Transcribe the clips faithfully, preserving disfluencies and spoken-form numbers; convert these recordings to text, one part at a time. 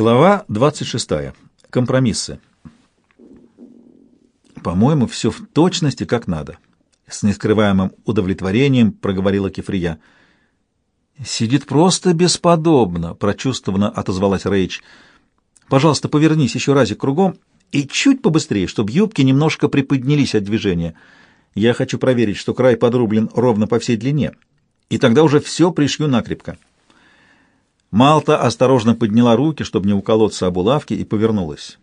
Глава двадцать шестая. Компромиссы. «По-моему, все в точности как надо», — с нескрываемым удовлетворением проговорила Кефрия. «Сидит просто бесподобно», — прочувствованно отозвалась Рейч. «Пожалуйста, повернись еще разик кругом и чуть побыстрее, чтобы юбки немножко приподнялись от движения. Я хочу проверить, что край подрублен ровно по всей длине, и тогда уже все пришью накрепко». Малта осторожно подняла руки, чтобы не уколоться об булавки, и повернулась.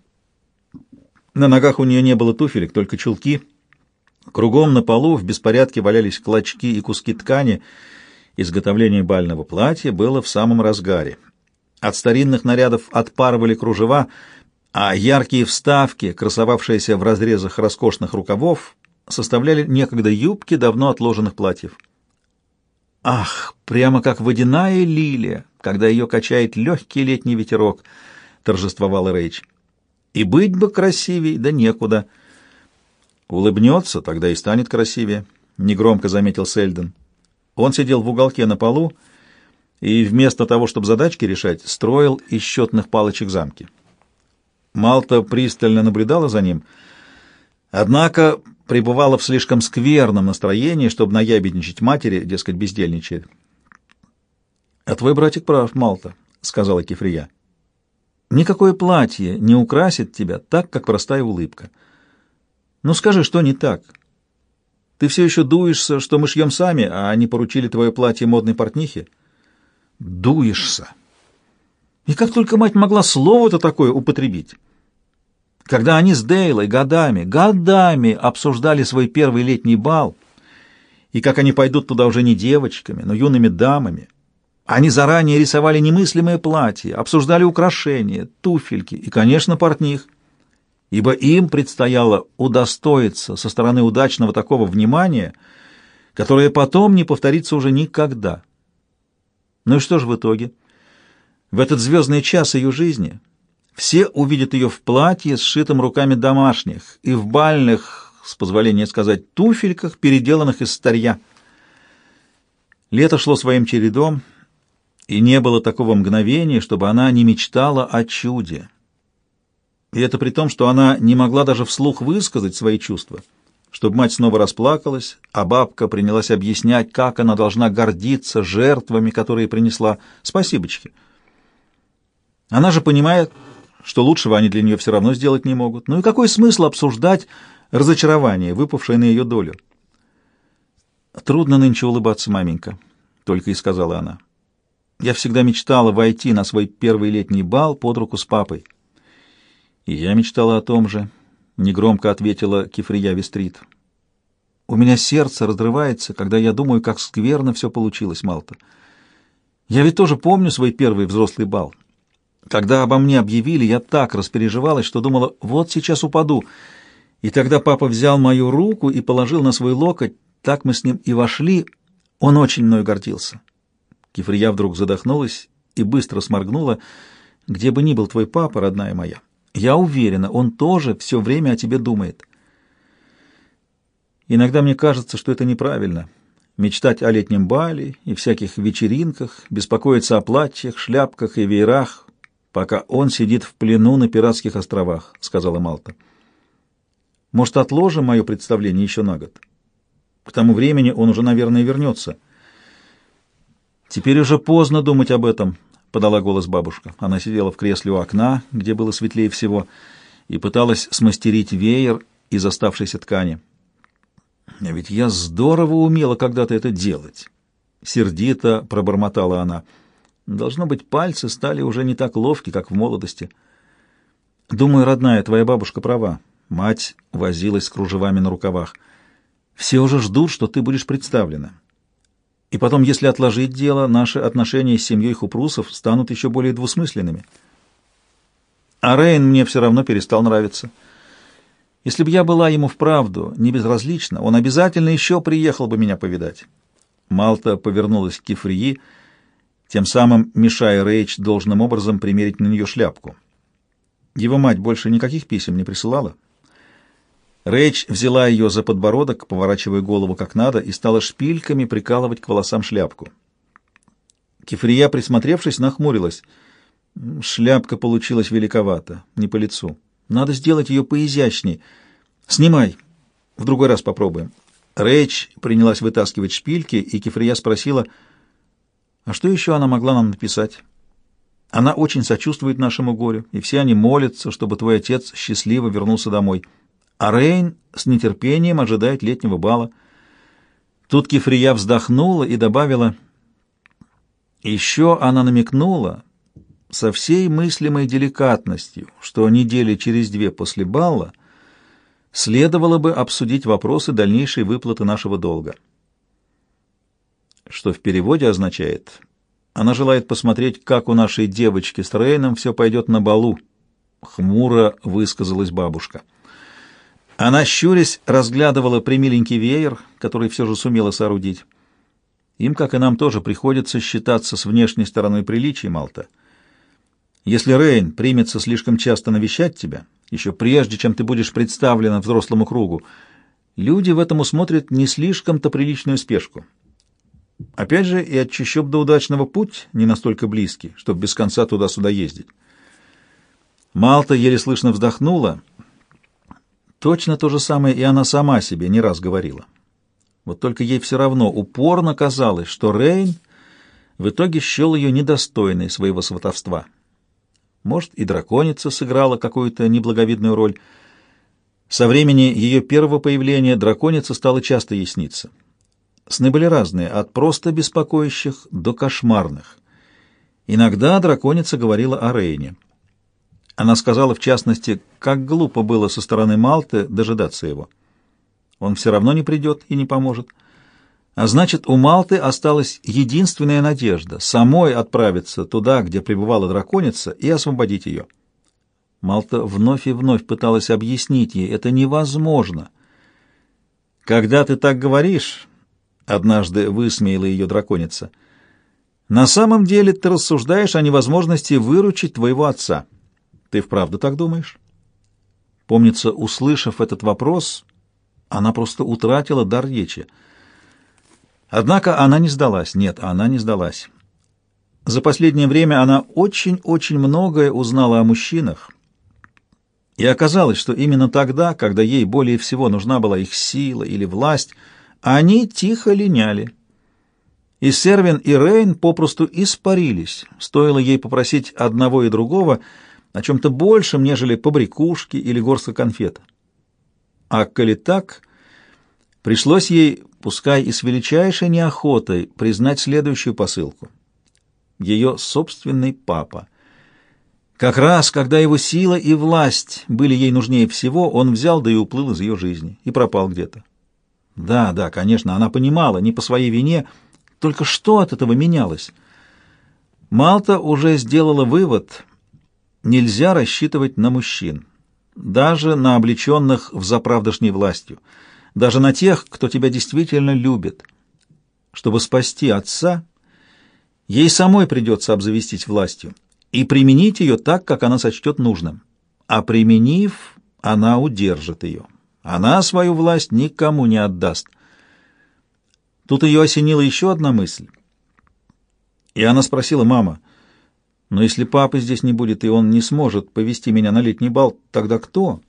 На ногах у нее не было туфелек, только чулки. Кругом на полу в беспорядке валялись клочки и куски ткани. Изготовление бального платья было в самом разгаре. От старинных нарядов отпарывали кружева, а яркие вставки, красовавшиеся в разрезах роскошных рукавов, составляли некогда юбки давно отложенных платьев. «Ах, прямо как водяная лилия, когда ее качает легкий летний ветерок», — торжествовала Рейч. «И быть бы красивей, да некуда». «Улыбнется, тогда и станет красивее», — негромко заметил Сельден. Он сидел в уголке на полу и вместо того, чтобы задачки решать, строил из счетных палочек замки. Малта пристально наблюдала за ним, однако пребывала в слишком скверном настроении, чтобы наябедничать матери, дескать, бездельничает. «А твой братик прав, Малта», — сказала Кефрия. «Никакое платье не украсит тебя так, как простая улыбка. Ну скажи, что не так? Ты все еще дуешься, что мы шьем сами, а они поручили твое платье модной портнихе?» «Дуешься? И как только мать могла слово-то такое употребить? Когда они с Дейлой годами, годами обсуждали свой первый летний бал, и как они пойдут туда уже не девочками, но юными дамами, они заранее рисовали немыслимые платья, обсуждали украшения, туфельки и, конечно, портних, ибо им предстояло удостоиться со стороны удачного такого внимания, которое потом не повторится уже никогда. Ну и что же в итоге? В этот звездный час ее жизни все увидят ее в платье, сшитом руками домашних, и в бальных, с позволения сказать, туфельках, переделанных из старья. Лето шло своим чередом, и не было такого мгновения, чтобы она не мечтала о чуде. И это при том, что она не могла даже вслух высказать свои чувства, чтобы мать снова расплакалась, а бабка принялась объяснять, как она должна гордиться жертвами, которые принесла. Спасибочки. Она же понимает, что лучшего они для нее все равно сделать не могут. Ну и какой смысл обсуждать разочарование, выпавшее на ее долю? «Трудно нынче улыбаться, маменька», — только и сказала она. «Я всегда мечтала войти на свой первый летний бал под руку с папой». «И я мечтала о том же», — негромко ответила Кефрия Вестрит. «У меня сердце разрывается, когда я думаю, как скверно все получилось, Малта. Я ведь тоже помню свой первый взрослый бал. Когда обо мне объявили, я так распереживалась, что думала, вот сейчас упаду. И тогда папа взял мою руку и положил на свой локоть. Так мы с ним и вошли. Он очень мною гордился». Кефрия вдруг задохнулась и быстро сморгнула. «Где бы ни был твой папа, родная моя, я уверена, он тоже все время о тебе думает. Иногда мне кажется, что это неправильно. Мечтать о летнем бале и всяких вечеринках, беспокоиться о платьях, шляпках и веерах, пока он сидит в плену на пиратских островах», — сказала Малта. «Может, отложим мое представление еще на год? К тому времени он уже, наверное, вернется». «Теперь уже поздно думать об этом», — подала голос бабушка. Она сидела в кресле у окна, где было светлее всего, и пыталась смастерить веер из оставшейся ткани. «А ведь я здорово умела когда-то это делать», — сердито пробормотала она. «Должно быть, пальцы стали уже не так ловки, как в молодости». «Думаю, родная, твоя бабушка права». Мать возилась с кружевами на рукавах. «Все уже ждут, что ты будешь представлена. И потом, если отложить дело, наши отношения с семьей Хупрусов станут еще более двусмысленными. А Рейн мне все равно перестал нравиться. Если бы я была ему вправду не безразлична, он обязательно еще приехал бы меня повидать». Малта повернулась к Кефрии, тем самым мешая Рейч должным образом примерить на нее шляпку. «Его мать больше никаких писем не присылала?» Рейч взяла ее за подбородок, поворачивая голову как надо, и стала шпильками прикалывать к волосам шляпку. Кефрия, присмотревшись, нахмурилась. Шляпка получилась великовата, не по лицу. Надо сделать ее поизящней. Снимай. В другой раз попробуем. Рэйч принялась вытаскивать шпильки, и Кефрия спросила, а что еще она могла нам написать? Она очень сочувствует нашему горю, и все они молятся, чтобы твой отец счастливо вернулся домой. А Рейн с нетерпением ожидает летнего бала. Тут Кефрия вздохнула и добавила, еще она намекнула со всей мыслимой деликатностью, что недели через две после бала следовало бы обсудить вопросы дальнейшей выплаты нашего долга. Что в переводе означает, она желает посмотреть, как у нашей девочки с Рейном все пойдет на балу, хмуро высказалась бабушка. Она, щурясь, разглядывала примиленький веер, который все же сумела соорудить. Им, как и нам, тоже приходится считаться с внешней стороной приличий, Малта. Если Рейн примется слишком часто навещать тебя, еще прежде, чем ты будешь представлена взрослому кругу, люди в этом усмотрят не слишком-то приличную спешку. Опять же, и от чащоб до удачного путь не настолько близкий, чтобы без конца туда-сюда ездить. Малта еле слышно вздохнула. Точно то же самое и она сама себе не раз говорила. Вот только ей все равно упорно казалось, что Рейн в итоге счел ее недостойной своего сватовства. Может, и драконица сыграла какую-то неблаговидную роль. Со времени ее первого появления драконица стала часто ей сниться. Сны были разные, от просто беспокоящих до кошмарных. Иногда драконица говорила о Рейне. Она сказала, в частности, как глупо было со стороны Малты дожидаться его. Он все равно не придет и не поможет. А значит, у Малты осталась единственная надежда — самой отправиться туда, где пребывала драконица, и освободить ее. Малта вновь и вновь пыталась объяснить ей, это невозможно. «Когда ты так говоришь, — однажды высмеяла ее драконица, — на самом деле ты рассуждаешь о невозможности выручить твоего отца. Ты вправду так думаешь?» Помнится, услышав этот вопрос, она просто утратила дар речи. Однако она не сдалась. Нет, она не сдалась. За последнее время она очень-очень многое узнала о мужчинах, и оказалось, что именно тогда, когда ей более всего нужна была их сила или власть, они тихо линяли. И Сервин, и Рейн попросту испарились, стоило ей попросить одного и другого о чем-то большем, нежели побрякушки или горстка конфет. А коли так, пришлось ей, пускай и с величайшей неохотой, признать следующую посылку. Ее собственный папа. Как раз, когда его сила и власть были ей нужнее всего, он взял да и уплыл из ее жизни, и пропал где-то. Да, да, конечно, она понимала, не по своей вине, только что от этого менялось? Малта уже сделала вывод: нельзя рассчитывать на мужчин, даже на облеченных взаправдошней властью, даже на тех, кто тебя действительно любит. Чтобы спасти отца, ей самой придется обзавестись властью и применить ее так, как она сочтет нужным. А применив, она удержит ее. Она свою власть никому не отдаст. Тут ее осенила еще одна мысль. И она спросила: «Мама, но если папы здесь не будет, и он не сможет повести меня на летний бал, тогда кто?»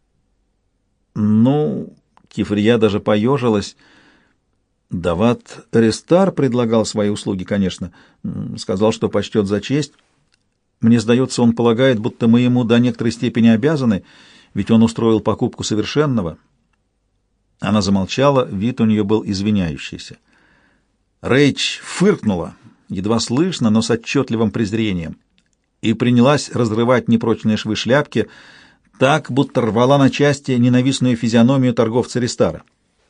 «Ну...» — Кефрия даже поежилась. «Дават Рестар предлагал свои услуги, конечно. Сказал, что почтет за честь. Мне сдается, он полагает, будто мы ему до некоторой степени обязаны, ведь он устроил покупку совершенного». Она замолчала, вид у нее был извиняющийся. Рэйч фыркнула, едва слышно, но с отчетливым презрением, и принялась разрывать непрочные швы шляпки, так, будто рвала на части ненавистную физиономию торговца Рестара.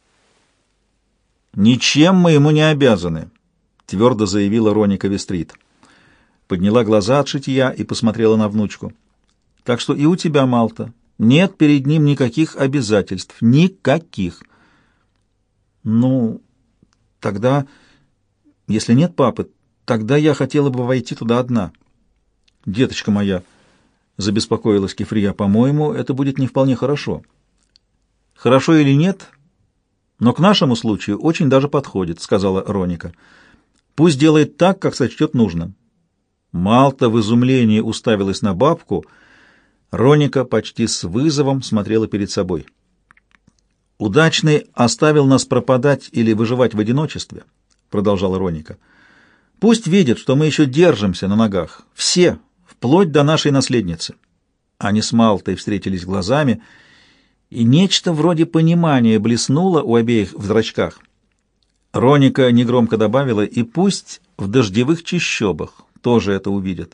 «Ничем мы ему не обязаны», — твердо заявила Роника Вестрит. Подняла глаза от шитья и посмотрела на внучку. «Так что и у тебя, Малта, нет перед ним никаких обязательств. Никаких». «Ну, тогда, если нет папы, тогда я хотела бы войти туда одна». «Деточка моя», — забеспокоилась Кефрия, — «по-моему, это будет не вполне хорошо». «Хорошо или нет, но к нашему случаю очень даже подходит», — сказала Роника. «Пусть делает так, как сочтет нужным. Малта в изумлении уставилась на бабку. Роника почти с вызовом смотрела перед собой. «Удачный оставил нас пропадать или выживать в одиночестве», — продолжала Роника. «Пусть видит, что мы еще держимся на ногах. Все, вплоть до нашей наследницы». Они с Малтой встретились глазами, и нечто вроде понимания блеснуло у обеих в зрачках. Роника негромко добавила: «И пусть в дождевых чащобах тоже это увидят».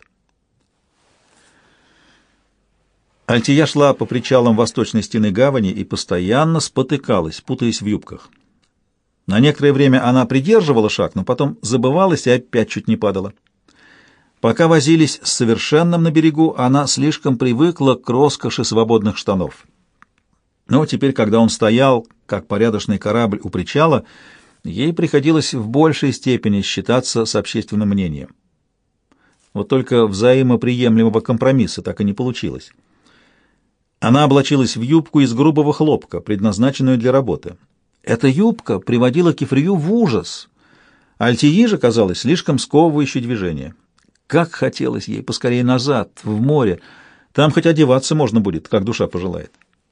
Альтия шла по причалам восточной стены гавани и постоянно спотыкалась, путаясь в юбках. На некоторое время она придерживала шаг, но потом забывалась и опять чуть не падала. Пока возились с совершенным на берегу, она слишком привыкла к роскоши свободных штанов. Но теперь, когда он стоял, как порядочный корабль у причала, ей приходилось в большей степени считаться с общественным мнением. Вот только взаимоприемлемого компромисса так и не получилось. Она облачилась в юбку из грубого хлопка, предназначенную для работы. Эта юбка приводила Кефрию в ужас. Альтии же казалось слишком сковывающей движение. Как хотелось ей поскорее назад, в море. Там хоть одеваться можно будет, как душа пожелает.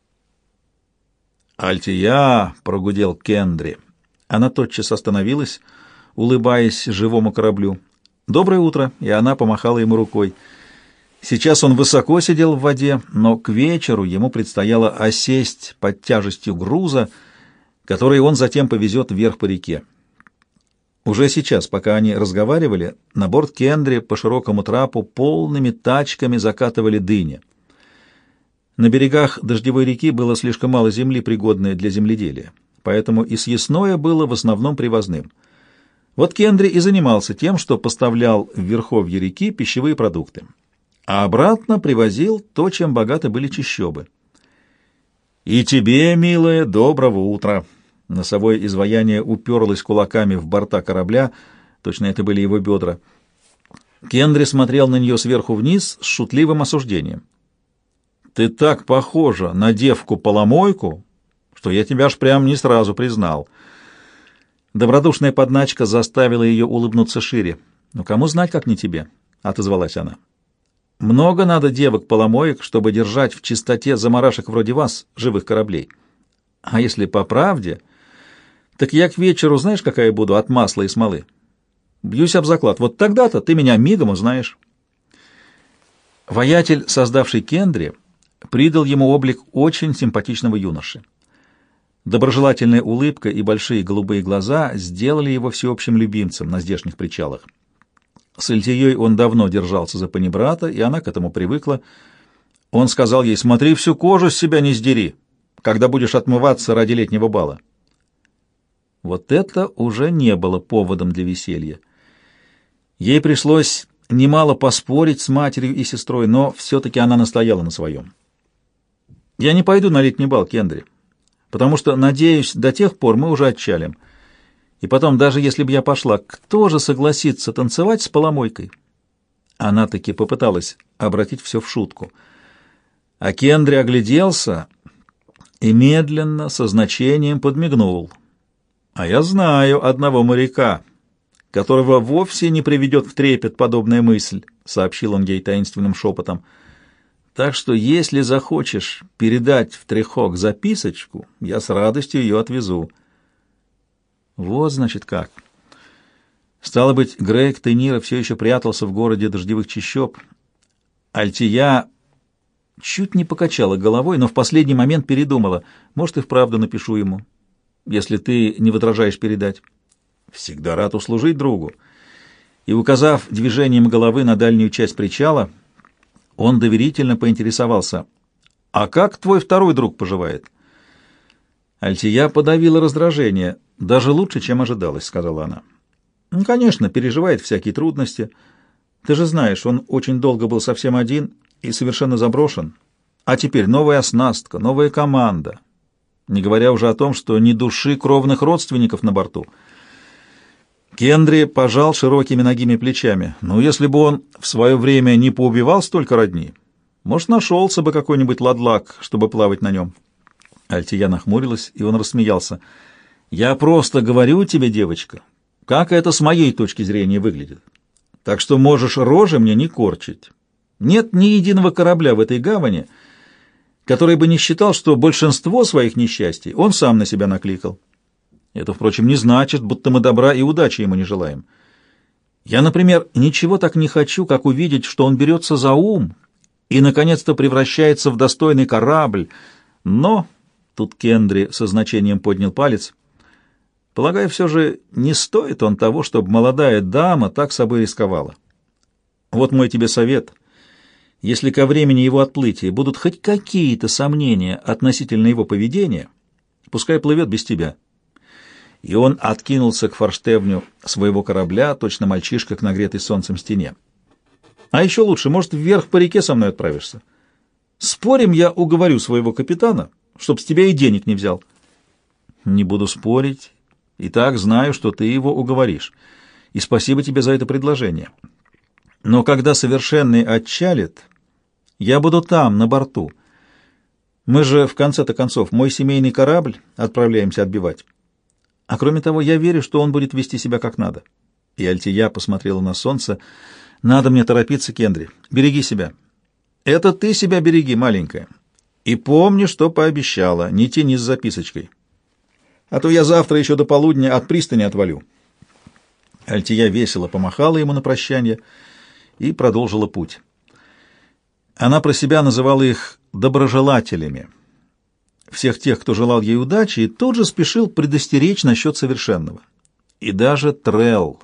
«Альтия!» — прогудел Кендри. Она тотчас остановилась, улыбаясь живому кораблю. «Доброе утро!» — и она помахала ему рукой. Сейчас он высоко сидел в воде, но к вечеру ему предстояло осесть под тяжестью груза, который он затем повезет вверх по реке. Уже сейчас, пока они разговаривали, на борт Кендри по широкому трапу полными тачками закатывали дыни. На берегах дождевой реки было слишком мало земли, пригодной для земледелия, поэтому и съестное было в основном привозным. Вот Кендри и занимался тем, что поставлял в верховье реки пищевые продукты, а обратно привозил то, чем богаты были чащобы. «И тебе, милая, доброго утра!» Носовое изваяние уперлось кулаками в борта корабля, точно это были его бедра. Кендри смотрел на нее сверху вниз с шутливым осуждением. «Ты так похожа на девку-поломойку, что я тебя аж прям не сразу признал». Добродушная подначка заставила ее улыбнуться шире. «Ну, кому знать, как не тебе?» — отозвалась она. «Много надо девок-поломоек, чтобы держать в чистоте заморашек вроде вас, живых кораблей. А если по правде, так я к вечеру знаешь, какая буду от масла и смолы? Бьюсь об заклад, вот тогда-то ты меня мигом узнаешь». Воятель, создавший Кендри, придал ему облик очень симпатичного юноши. Доброжелательная улыбка и большие голубые глаза сделали его всеобщим любимцем на здешних причалах. С Альтией он давно держался за панибрата, и она к этому привыкла. Он сказал ей: «Смотри, всю кожу с себя не сдери, когда будешь отмываться ради летнего бала». Вот это уже не было поводом для веселья. Ей пришлось немало поспорить с матерью и сестрой, но все-таки она настояла на своем. «Я не пойду на летний бал, Кендри, потому что, надеюсь, до тех пор мы уже отчалим. И потом, даже если бы я пошла, кто же согласится танцевать с поломойкой?» Она таки попыталась обратить все в шутку. А Кендри огляделся и медленно, со значением подмигнул. «А я знаю одного моряка, которого вовсе не приведет в трепет подобная мысль», — сообщил он ей таинственным шепотом. «Так что, если захочешь передать в Трехок записочку, я с радостью ее отвезу». Вот, значит, как. Стало быть, Грейг Тенира все еще прятался в городе дождевых чащоб. Альтия чуть не покачала головой, но в последний момент передумала. Может, и вправду напишу ему, если ты не возражаешь передать. Всегда рад услужить другу. И, указав движением головы на дальнюю часть причала, он доверительно поинтересовался: «А как твой второй друг поживает?» Альтия подавила раздражение. «Даже лучше, чем ожидалось», — сказала она. «Ну, конечно, переживает всякие трудности. Ты же знаешь, он очень долго был совсем один и совершенно заброшен. А теперь новая оснастка, новая команда. Не говоря уже о том, что ни души кровных родственников на борту». Кендри пожал широкими ногими плечами. «Ну, если бы он в свое время не поубивал столько родни, может, нашелся бы какой-нибудь ладлак, чтобы плавать на нем». Альтия нахмурилась, и он рассмеялся. «Я просто говорю тебе, девочка, как это с моей точки зрения выглядит. Так что можешь рожи мне не корчить. Нет ни единого корабля в этой гавани, который бы не считал, что большинство своих несчастий он сам на себя накликал. Это, впрочем, не значит, будто мы добра и удачи ему не желаем. Я, например, ничего так не хочу, как увидеть, что он берется за ум и, наконец-то, превращается в достойный корабль. Но, тут Кендри со значением поднял палец, полагаю, все же не стоит он того, чтобы молодая дама так собой рисковала. Вот мой тебе совет. Если ко времени его отплытия будут хоть какие-то сомнения относительно его поведения, пускай плывет без тебя. И он откинулся к форштевню своего корабля, точно мальчишка к нагретой солнцем стене. А еще лучше, может, вверх по реке со мной отправишься. Спорим, я уговорю своего капитана, чтоб с тебя и денег не взял. Не буду спорить, и так знаю, что ты его уговоришь. И спасибо тебе за это предложение. Но когда совершенный отчалит, я буду там, на борту. Мы же, в конце-то концов, мой семейный корабль отправляемся отбивать. А кроме того, я верю, что он будет вести себя как надо. И Альтия посмотрела на солнце. Надо мне торопиться, Кендри. Береги себя. Это ты себя береги, маленькая. И помни, что пообещала. Не тяни с записочкой. А то я завтра еще до полудня от пристани отвалю. Альтия весело помахала ему на прощание и продолжила путь. Она про себя называла их доброжелателями. Всех тех, кто желал ей удачи, и тут же спешил предостеречь насчет совершенного. И даже Трелл.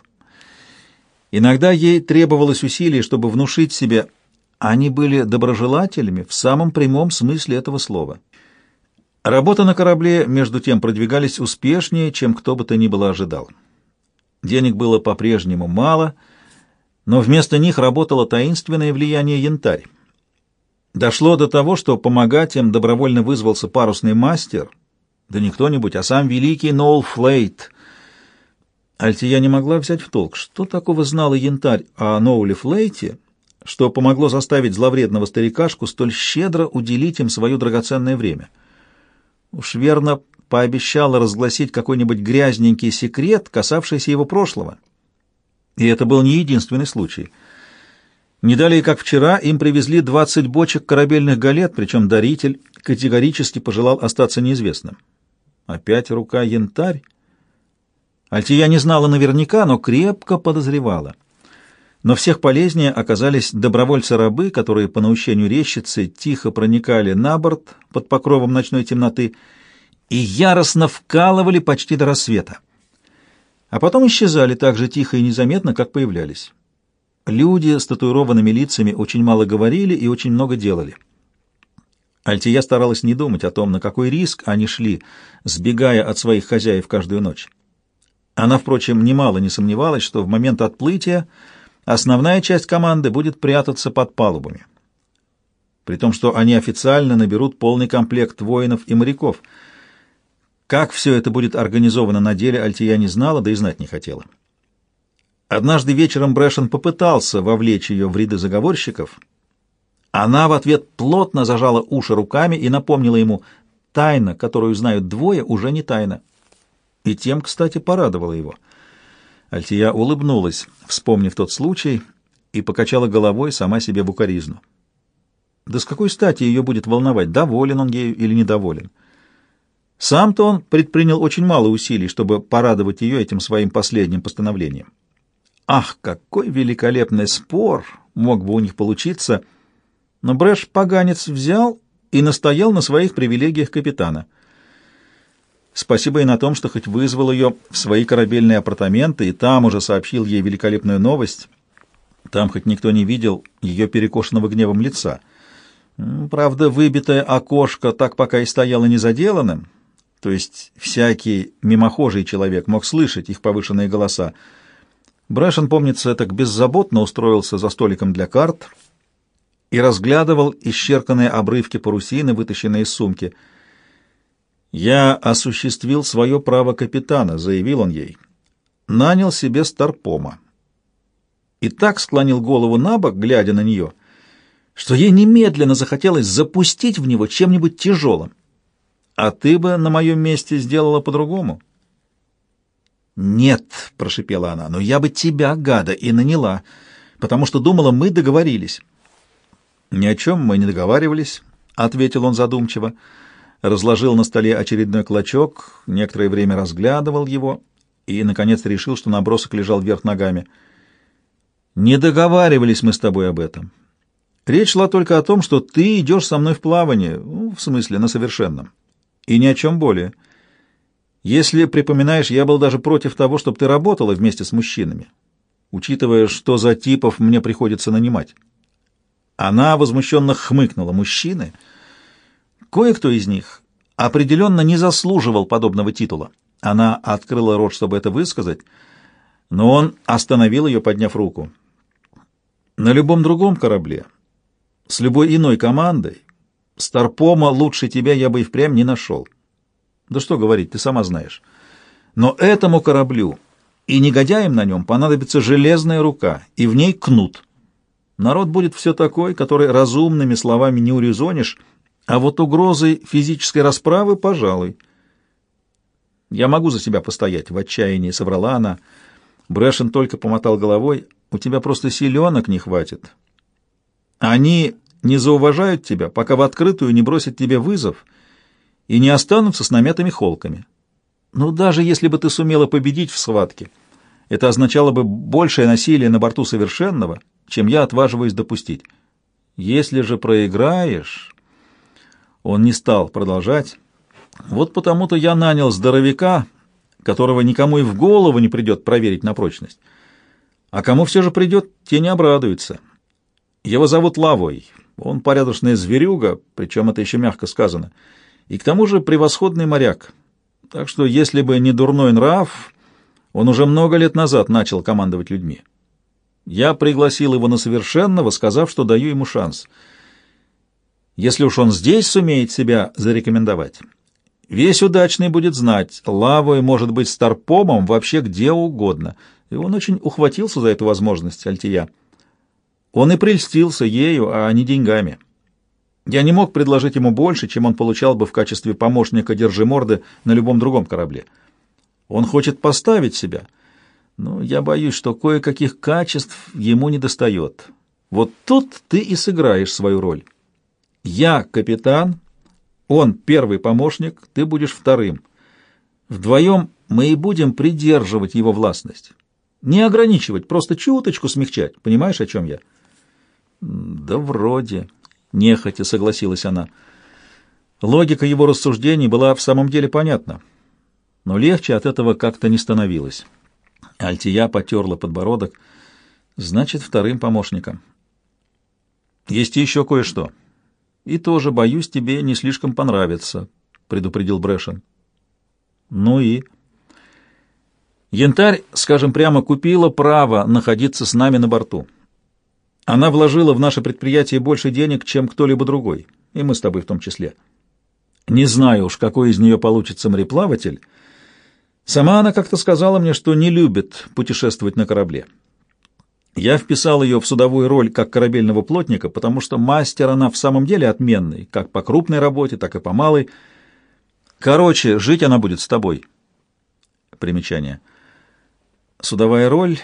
Иногда ей требовалось усилие, чтобы внушить себе, они были доброжелателями в самом прямом смысле этого слова. Работа на корабле, между тем, продвигались успешнее, чем кто бы то ни было ожидал. Денег было по-прежнему мало, но вместо них работало таинственное влияние янтарь. Дошло до того, что помогать им добровольно вызвался парусный мастер, да не кто-нибудь, а сам великий Ноул Флейт. Альтия не могла взять в толк, что такого знала янтарь о Ноуле Флейте, что помогло заставить зловредного старикашку столь щедро уделить им свое драгоценное время. Уж верно пообещала разгласить какой-нибудь грязненький секрет, касавшийся его прошлого. И это был не единственный случай. Не далее, как вчера, им привезли двадцать бочек корабельных галет, причем даритель категорически пожелал остаться неизвестным. Опять рука янтарь? Альтия не знала наверняка, но крепко подозревала. Но всех полезнее оказались добровольцы-рабы, которые по наущению рещицы тихо проникали на борт под покровом ночной темноты и яростно вкалывали почти до рассвета. А потом исчезали так же тихо и незаметно, как появлялись. Люди с татуированными лицами очень мало говорили и очень много делали. Альтия старалась не думать о том, на какой риск они шли, сбегая от своих хозяев каждую ночь. Она, впрочем, немало не сомневалась, что в момент отплытия основная часть команды будет прятаться под палубами. При том, что они официально наберут полный комплект воинов и моряков. Как все это будет организовано на деле, Альтия не знала, да и знать не хотела. Однажды вечером Брэшен попытался вовлечь ее в ряды заговорщиков. Она в ответ плотно зажала уши руками и напомнила ему, тайна, которую знают двое, уже не тайна. И тем, кстати, порадовала его. Альтия улыбнулась, вспомнив тот случай, и покачала головой сама себе в укоризну. Да с какой стати ее будет волновать, доволен он ею или недоволен? Сам-то он предпринял очень мало усилий, чтобы порадовать ее этим своим последним постановлением. Ах, какой великолепный спор мог бы у них получиться! Но Брэш поганец взял и настоял на своих привилегиях капитана. Спасибо и на том, что хоть вызвал ее в свои корабельные апартаменты и там уже сообщил ей великолепную новость. Там хоть никто не видел ее перекошенного гневом лица. Правда, выбитое окошко так пока и стояло незаделанным, то есть всякий мимохожий человек мог слышать их повышенные голоса. Брэшен, помнится, так беззаботно устроился за столиком для карт и разглядывал исчерканные обрывки парусины, вытащенные из сумки. «Я осуществил свое право капитана», — заявил он ей. «Нанял себе старпома». И так склонил голову на бок, глядя на нее, что ей немедленно захотелось запустить в него чем-нибудь тяжелым. «А ты бы на моем месте сделала по-другому?» «Нет», — прошипела она, — «но я бы тебя, гада, и наняла, потому что думала, мы договорились». «Ни о чем мы не договаривались», — ответил он задумчиво, разложил на столе очередной клочок, некоторое время разглядывал его и, наконец, решил, что набросок лежал вверх ногами. «Не договаривались мы с тобой об этом. Речь шла только о том, что ты идешь со мной в плавание, ну, в смысле, на совершенном, и ни о чем более. Если припоминаешь, я был даже против того, чтобы ты работала вместе с мужчинами, учитывая, что за типов мне приходится нанимать». Она возмущенно хмыкнула. «Мужчины? Кое-кто из них определенно не заслуживал подобного титула». Она открыла рот, чтобы это высказать, но он остановил ее, подняв руку. «На любом другом корабле, с любой иной командой, Старпома лучше тебя я бы и впрямь не нашел. Да что говорить, ты сама знаешь. Но этому кораблю и негодяям на нем понадобится железная рука, и в ней кнут. Народ будет все такой, который разумными словами не урезонишь, а вот угрозой физической расправы, пожалуй». «Я могу за себя постоять», — в отчаянии соврала она. Брэшен только помотал головой. «У тебя просто силенок не хватит. Они не зауважают тебя, пока в открытую не бросят тебе вызов и не останутся с намятыми холками. Ну, даже если бы ты сумела победить в схватке, это означало бы большее насилие на борту совершенного, чем я отваживаюсь допустить. Если же проиграешь...» Он не стал продолжать. «Вот потому-то я нанял здоровяка, которого никому и в голову не придет проверить на прочность. А кому все же придет, те не обрадуются. Его зовут Лавой. Он порядочная зверюга, причем это еще мягко сказано, и к тому же превосходный моряк. Так что, если бы не дурной нрав, он уже много лет назад начал командовать людьми. Я пригласил его на совершенного, сказав, что даю ему шанс. Если уж он здесь сумеет себя зарекомендовать, весь удачный будет знать, Лавой может быть старпомом вообще где угодно, и он очень ухватился за эту возможность, Альтия. Он и прельстился ею, а не деньгами. Я не мог предложить ему больше, чем он получал бы в качестве помощника держиморды на любом другом корабле. Он хочет поставить себя, но я боюсь, что кое-каких качеств ему недостает. Вот тут ты и сыграешь свою роль. Я капитан, он первый помощник, ты будешь вторым. Вдвоем мы и будем придерживать его властность. Не ограничивать, просто чуточку смягчать. Понимаешь, о чем я?» «Да вроде», — нехотя согласилась она. Логика его рассуждений была в самом деле понятна, но легче от этого как-то не становилось. Альтия потерла подбородок. «Значит, вторым помощником. Есть еще кое-что. И тоже, боюсь, тебе не слишком понравится», — предупредил Брэшен. «Ну и?» «Янтарь, скажем прямо, купила право находиться с нами на борту. Она вложила в наше предприятие больше денег, чем кто-либо другой, и мы с тобой в том числе. Не знаю уж, какой из нее получится мореплаватель. Сама она как-то сказала мне, что не любит путешествовать на корабле. Я вписал ее в судовую роль как корабельного плотника, потому что мастер она в самом деле отменный, как по крупной работе, так и по малой. Короче, жить она будет с тобой». Примечание. Судовая роль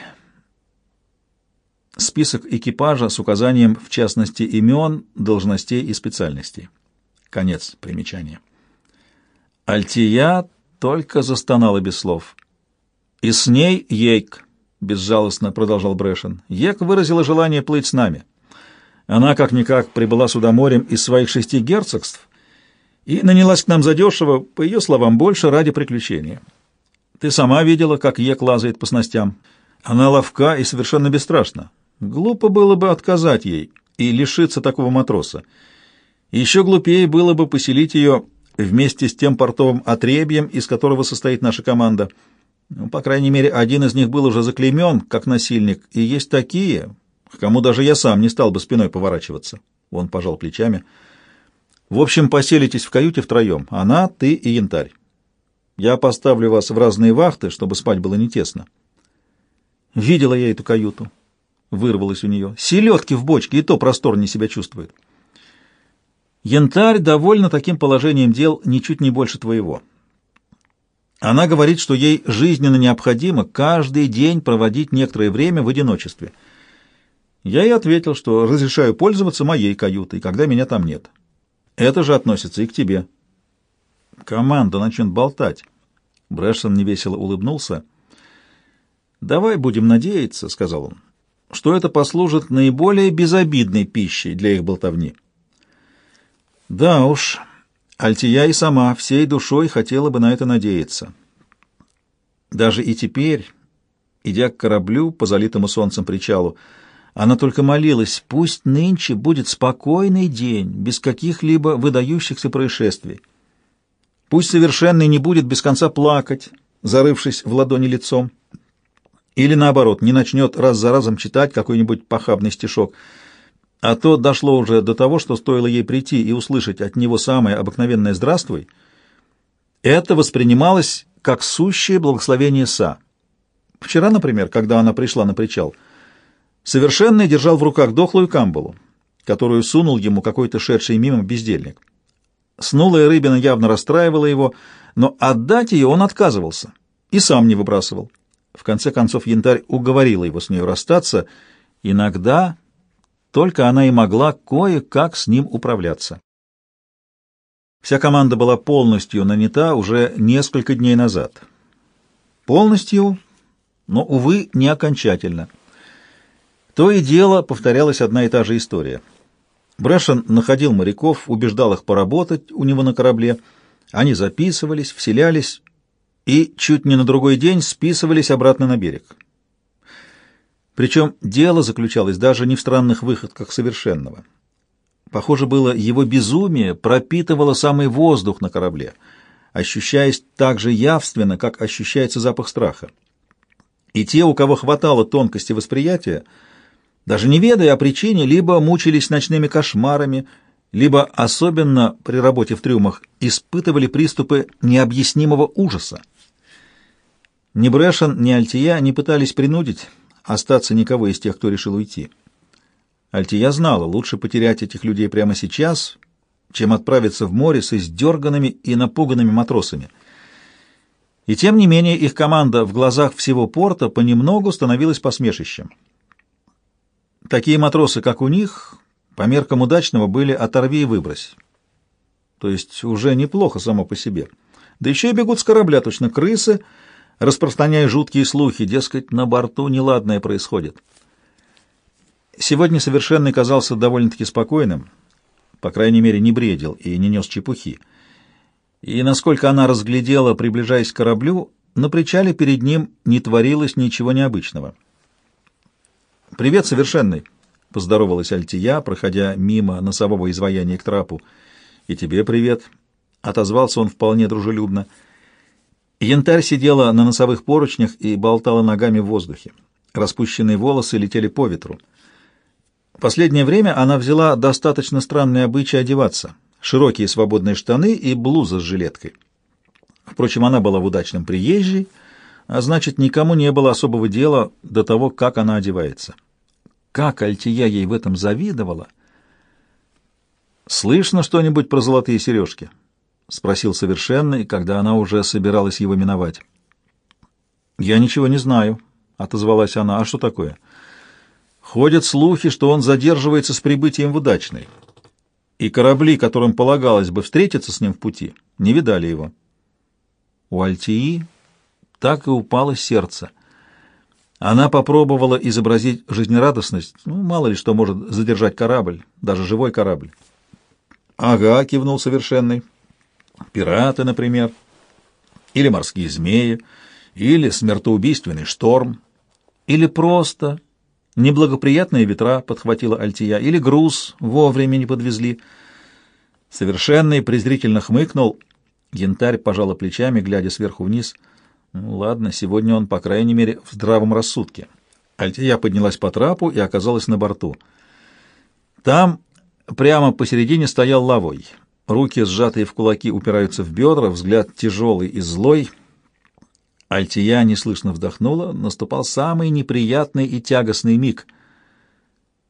— список экипажа с указанием, в частности, имен, должностей и специальностей. Конец примечания. Альтия только застонала без слов. «И с ней Ейк», — безжалостно продолжал Брэшен. «Ек выразила желание плыть с нами. Она, как-никак, прибыла сюда морем из своих шести герцогств и нанялась к нам задешево, по ее словам, больше ради приключения. Ты сама видела, как Ек лазает по снастям. Она ловка и совершенно бесстрашна. Глупо было бы отказать ей и лишиться такого матроса. Еще глупее было бы поселить ее вместе с тем портовым отребьем, из которого состоит наша команда. Ну, по крайней мере, один из них был уже заклеймен как насильник, и есть такие, к кому даже я сам не стал бы спиной поворачиваться». Он пожал плечами. «В общем, поселитесь в каюте втроем. Она, ты и Янтарь. Я поставлю вас в разные вахты, чтобы спать было не тесно». «Видела я эту каюту», — вырвалось у нее. «Селедки в бочке, и то просторнее себя чувствует». «Янтарь довольна таким положением дел ничуть не больше твоего. Она говорит, что ей жизненно необходимо каждый день проводить некоторое время в одиночестве. Я ей ответил, что разрешаю пользоваться моей каютой, когда меня там нет. Это же относится и к тебе. Команда начнет болтать. Брэшсон невесело улыбнулся. «Давай будем надеяться, — сказал он, — что это послужит наиболее безобидной пищей для их болтовни». Да уж, Альтия и сама всей душой хотела бы на это надеяться. Даже и теперь, идя к кораблю по залитому солнцем причалу, она только молилась: пусть нынче будет спокойный день, без каких-либо выдающихся происшествий. Пусть совершенный не будет без конца плакать, зарывшись в ладони лицом, или, наоборот, не начнет раз за разом читать какой-нибудь похабный стишок. А то дошло уже до того, что стоило ей прийти и услышать от него самое обыкновенное «здравствуй», это воспринималось как сущее благословение Са. Вчера, например, когда она пришла на причал, совершенный держал в руках дохлую камбалу, которую сунул ему какой-то шедший мимо бездельник. Снулая рыбина явно расстраивала его, но отдать ее он отказывался и сам не выбрасывал. В конце концов, Янтарь уговорила его с нею расстаться. Иногда только она и могла кое-как с ним управляться. Вся команда была полностью нанята уже несколько дней назад. Полностью, но, увы, не окончательно. То и дело повторялась одна и та же история. Брэшсон находил моряков, убеждал их поработать у него на корабле. Они записывались, вселялись и чуть не на другой день списывались обратно на берег. Причем дело заключалось даже не в странных выходках совершенного. Похоже было, его безумие пропитывало самый воздух на корабле, ощущаясь так же явственно, как ощущается запах страха. И те, у кого хватало тонкости восприятия, даже не ведая о причине, либо мучились ночными кошмарами, либо, особенно при работе в трюмах, испытывали приступы необъяснимого ужаса. Ни Брэшсон, ни Альтия не пытались принудить остаться никого из тех, кто решил уйти. Альтия знала, лучше потерять этих людей прямо сейчас, чем отправиться в море с издерганными и напуганными матросами. И тем не менее их команда в глазах всего порта понемногу становилась посмешищем. Такие матросы, как у них, по меркам удачного, были «оторви и выбрось». То есть уже неплохо само по себе. Да еще и бегут с корабля точно крысы, распространяя жуткие слухи, дескать, на борту неладное происходит. Сегодня совершенный казался довольно-таки спокойным, по крайней мере, не бредил и не нес чепухи. И, насколько она разглядела, приближаясь к кораблю, на причале перед ним не творилось ничего необычного. «Привет, совершенный!» — поздоровалась Альтия, проходя мимо носового изваяния к трапу. «И тебе привет!» — отозвался он вполне дружелюбно. Янтарь сидела на носовых поручнях и болтала ногами в воздухе. Распущенные волосы летели по ветру. Последнее время она взяла достаточно странный обычай одеваться. Широкие свободные штаны и блуза с жилеткой. Впрочем, она была в удачном приезжей, а значит, никому не было особого дела до того, как она одевается. Как Альтия ей в этом завидовала! «Слышно что-нибудь про золотые сережки?» — спросил совершенный, когда она уже собиралась его миновать. «Я ничего не знаю», — отозвалась она. «А что такое?» «Ходят слухи, что он задерживается с прибытием в Удачный, и корабли, которым полагалось бы встретиться с ним в пути, не видали его». У Альтии так и упало сердце. Она попробовала изобразить жизнерадостность, ну, мало ли что может задержать корабль, даже живой корабль. «Ага», — кивнул совершенный. «Пираты, например, или морские змеи, или смертоубийственный шторм, или просто неблагоприятные ветра», — подхватила Альтия, «или груз вовремя не подвезли». Совершенный презрительно хмыкнул. Янтарь пожала плечами, глядя сверху вниз. «Ну, ладно, сегодня он, по крайней мере, в здравом рассудке». Альтия поднялась по трапу и оказалась на борту. Там прямо посередине стоял Лавой. Руки, сжатые в кулаки, упираются в бедра, взгляд тяжелый и злой. Альтия неслышно вдохнула, наступал самый неприятный и тягостный миг —